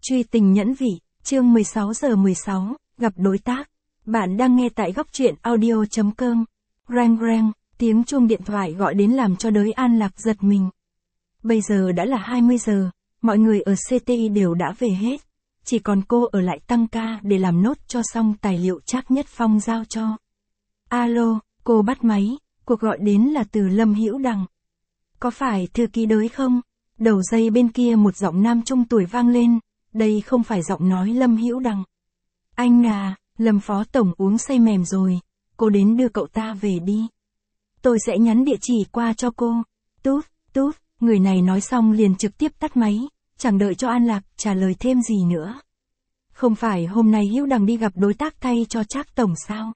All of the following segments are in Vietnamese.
Truy tình nhẫn vị, chương 16:16, gặp đối tác. Bạn đang nghe tại góc truyện audio.com. Reng reng, tiếng chuông điện thoại gọi đến làm cho đới An Lạc giật mình. Bây giờ đã là 20 giờ, mọi người ở CTI đều đã về hết. Chỉ còn cô ở lại tăng ca để làm nốt cho xong tài liệu Trác Nhất Phong giao cho. Alo, cô bắt máy, cuộc gọi đến là từ Lâm Hữu Đằng. Có phải thư ký đới không? Đầu dây bên kia một giọng nam trung tuổi vang lên, đây không phải giọng nói Lâm Hữu Đằng. Anh à, Lâm phó tổng uống say mềm rồi, cô đến đưa cậu ta về đi. Tôi sẽ nhắn địa chỉ qua cho cô. Tút, tút, người này nói xong liền trực tiếp tắt máy, chẳng đợi cho An Lạc trả lời thêm gì nữa. Không phải hôm nay Hữu Đằng đi gặp đối tác thay cho Trác tổng sao?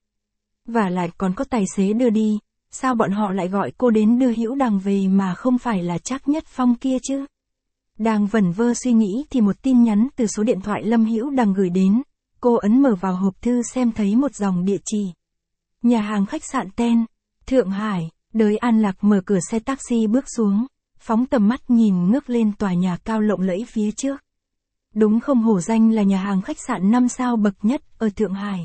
Và lại còn có tài xế đưa đi. Sao bọn họ lại gọi cô đến đưa Hữu Đằng về mà không phải là Trác Nhất Phong kia chứ? Đang vẩn vơ suy nghĩ thì một tin nhắn từ số điện thoại Lâm Hữu Đằng gửi đến. Cô ấn mở vào hộp thư xem thấy một dòng địa chỉ. Nhà hàng khách sạn Ten, Thượng Hải. Đới An Lạc mở cửa xe taxi bước xuống, phóng tầm mắt nhìn ngước lên tòa nhà cao lộng lẫy phía trước. Đúng không hổ danh là nhà hàng khách sạn 5 sao bậc nhất ở Thượng Hải.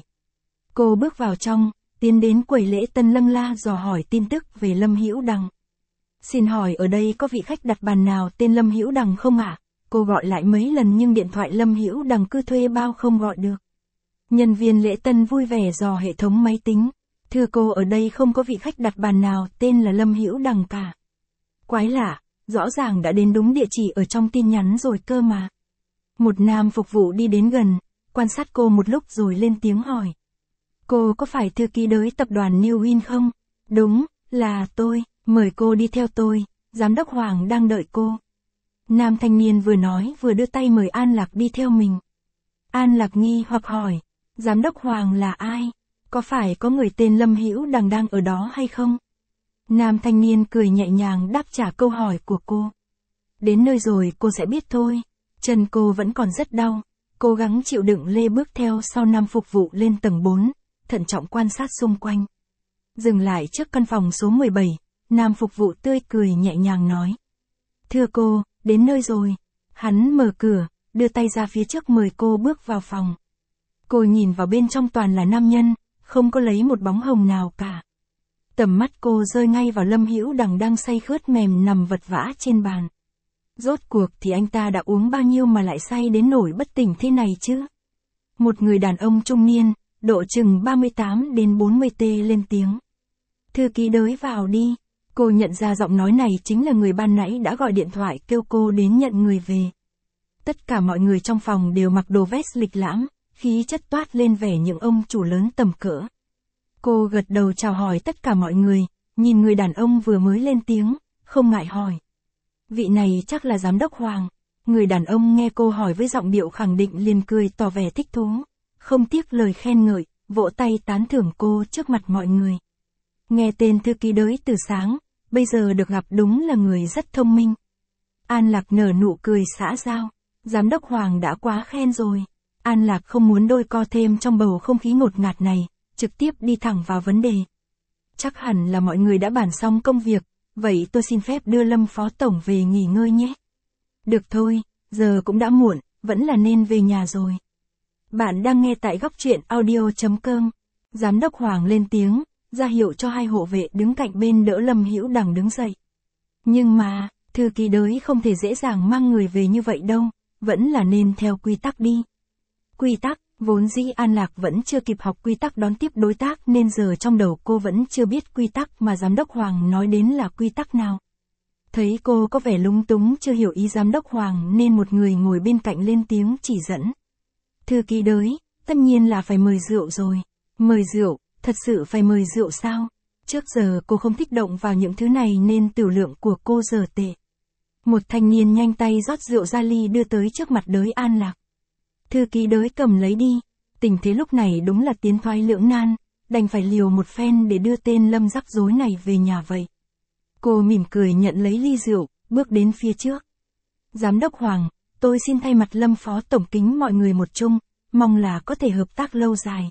Cô bước vào trong, tiến đến quầy lễ tân lâng la dò hỏi tin tức về Lâm Hữu Đằng. Xin hỏi ở đây có vị khách đặt bàn nào tên Lâm Hữu Đằng không ạ? Cô gọi lại mấy lần nhưng điện thoại Lâm Hữu Đằng cứ thuê bao không gọi được. Nhân viên lễ tân vui vẻ dò hệ thống máy tính. Thưa cô, ở đây không có vị khách đặt bàn nào tên là Lâm Hữu Đằng cả. Quái lạ, rõ ràng đã đến đúng địa chỉ ở trong tin nhắn rồi cơ mà. Một nam phục vụ đi đến gần, quan sát cô một lúc rồi lên tiếng hỏi. Cô có phải thư ký đới tập đoàn New Win không? Đúng, là tôi, mời cô đi theo tôi, giám đốc Hoàng đang đợi cô. Nam thanh niên vừa nói vừa đưa tay mời An Lạc đi theo mình. An Lạc nghi hoặc hỏi, giám đốc Hoàng là ai? Có phải có người tên Lâm Hữu Đằng đang ở đó hay không? Nam thanh niên cười nhẹ nhàng đáp trả câu hỏi của cô. Đến nơi rồi cô sẽ biết thôi. Chân cô vẫn còn rất đau, cố gắng chịu đựng lê bước theo sau nam phục vụ lên tầng 4. Thận trọng quan sát xung quanh. Dừng lại trước căn phòng số 17, nam phục vụ tươi cười nhẹ nhàng nói. Thưa cô, đến nơi rồi. Hắn mở cửa, đưa tay ra phía trước mời cô bước vào phòng. Cô nhìn vào bên trong toàn là nam nhân, không có lấy một bóng hồng nào cả. Tầm mắt cô rơi ngay vào Lâm Hữu Đằng đang say khướt mềm nằm vật vã trên bàn. Rốt cuộc thì anh ta đã uống bao nhiêu mà lại say đến nổi bất tỉnh thế này chứ? Một người đàn ông trung niên, độ chừng 38 đến 40 t lên tiếng. Thư ký đới vào đi. Cô nhận ra giọng nói này chính là người ban nãy đã gọi điện thoại kêu cô đến nhận người về. Tất cả mọi người trong phòng đều mặc đồ vest lịch lãm, khí chất toát lên vẻ những ông chủ lớn tầm cỡ. Cô gật đầu chào hỏi tất cả mọi người, nhìn người đàn ông vừa mới lên tiếng, không ngại hỏi. Vị này chắc là giám đốc Hoàng. Người đàn ông nghe cô hỏi với giọng điệu khẳng định liền cười tỏ vẻ thích thú. Không tiếc lời khen ngợi, vỗ tay tán thưởng cô trước mặt mọi người. Nghe tên thư ký đới từ sáng, bây giờ được gặp đúng là người rất thông minh. An Lạc nở nụ cười xã giao. Giám đốc Hoàng đã quá khen rồi. An Lạc không muốn đôi co thêm trong bầu không khí ngột ngạt này, trực tiếp đi thẳng vào vấn đề. Chắc hẳn là mọi người đã bàn xong công việc, vậy tôi xin phép đưa Lâm phó tổng về nghỉ ngơi nhé. Được thôi, giờ cũng đã muộn, vẫn là nên về nhà rồi. Bạn đang nghe tại góc truyện audio.com. Giám đốc Hoàng lên tiếng, ra hiệu cho hai hộ vệ đứng cạnh bên đỡ Lâm Hữu Đằng đứng dậy. Nhưng mà, thư ký đới không thể dễ dàng mang người về như vậy đâu, vẫn là nên theo quy tắc đi. Quy tắc, vốn dĩ An Lạc vẫn chưa kịp học quy tắc đón tiếp đối tác nên giờ trong đầu cô vẫn chưa biết quy tắc mà giám đốc Hoàng nói đến là quy tắc nào. Thấy cô có vẻ lúng túng chưa hiểu ý giám đốc Hoàng nên một người ngồi bên cạnh lên tiếng chỉ dẫn. Thư ký đới, tất nhiên là phải mời rượu rồi. Mời rượu, thật sự phải mời rượu sao? Trước giờ cô không thích động vào những thứ này nên tiểu lượng của cô giờ tệ. Một thanh niên nhanh tay rót rượu ra ly đưa tới trước mặt đới An Lạc. Thư ký đới cầm lấy đi. Tình thế lúc này đúng là tiến thoái lưỡng nan, đành phải liều một phen để đưa tên Lâm rắc rối này về nhà vậy. Cô mỉm cười nhận lấy ly rượu, bước đến phía trước. Giám đốc Hoàng, tôi xin thay mặt Lâm phó tổng kính mọi người một chung, mong là có thể hợp tác lâu dài.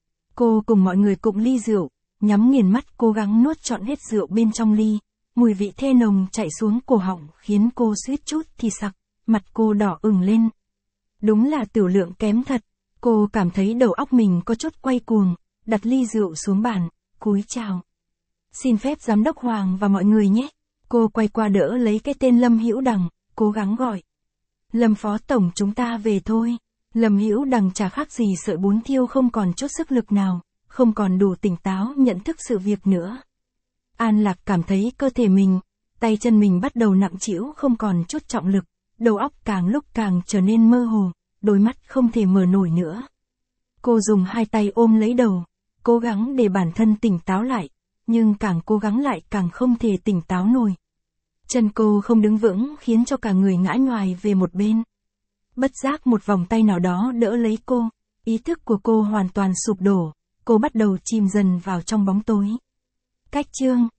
Cô cùng mọi người cụng ly rượu, nhắm nghiền mắt cố gắng nuốt trọn hết rượu bên trong ly. Mùi vị thê nồng chạy xuống cổ họng khiến cô suýt chút thì sặc, mặt cô đỏ ửng lên. Đúng là tiểu lượng kém thật. Cô cảm thấy đầu óc mình có chút quay cuồng, đặt ly rượu xuống bàn, cúi chào. Xin phép giám đốc Hoàng và mọi người nhé. Cô quay qua đỡ lấy cái tên Lâm Hữu Đằng, cố gắng gọi. Lâm phó tổng, chúng ta về thôi. Lâm Hữu Đằng chả khác gì sợi bún thiêu, không còn chút sức lực nào, không còn đủ tỉnh táo nhận thức sự việc nữa. An Lạc cảm thấy cơ thể mình, tay chân mình bắt đầu nặng trĩu, không còn chút trọng lực, đầu óc càng lúc càng trở nên mơ hồ, đôi mắt không thể mở nổi nữa. Cô dùng hai tay ôm lấy đầu, cố gắng để bản thân tỉnh táo lại, nhưng càng cố gắng lại càng không thể tỉnh táo nổi. Chân cô không đứng vững khiến cho cả người ngã nhoài về một bên. Bất giác một vòng tay nào đó đỡ lấy cô, ý thức của cô hoàn toàn sụp đổ, cô bắt đầu chìm dần vào trong bóng tối. Cách chương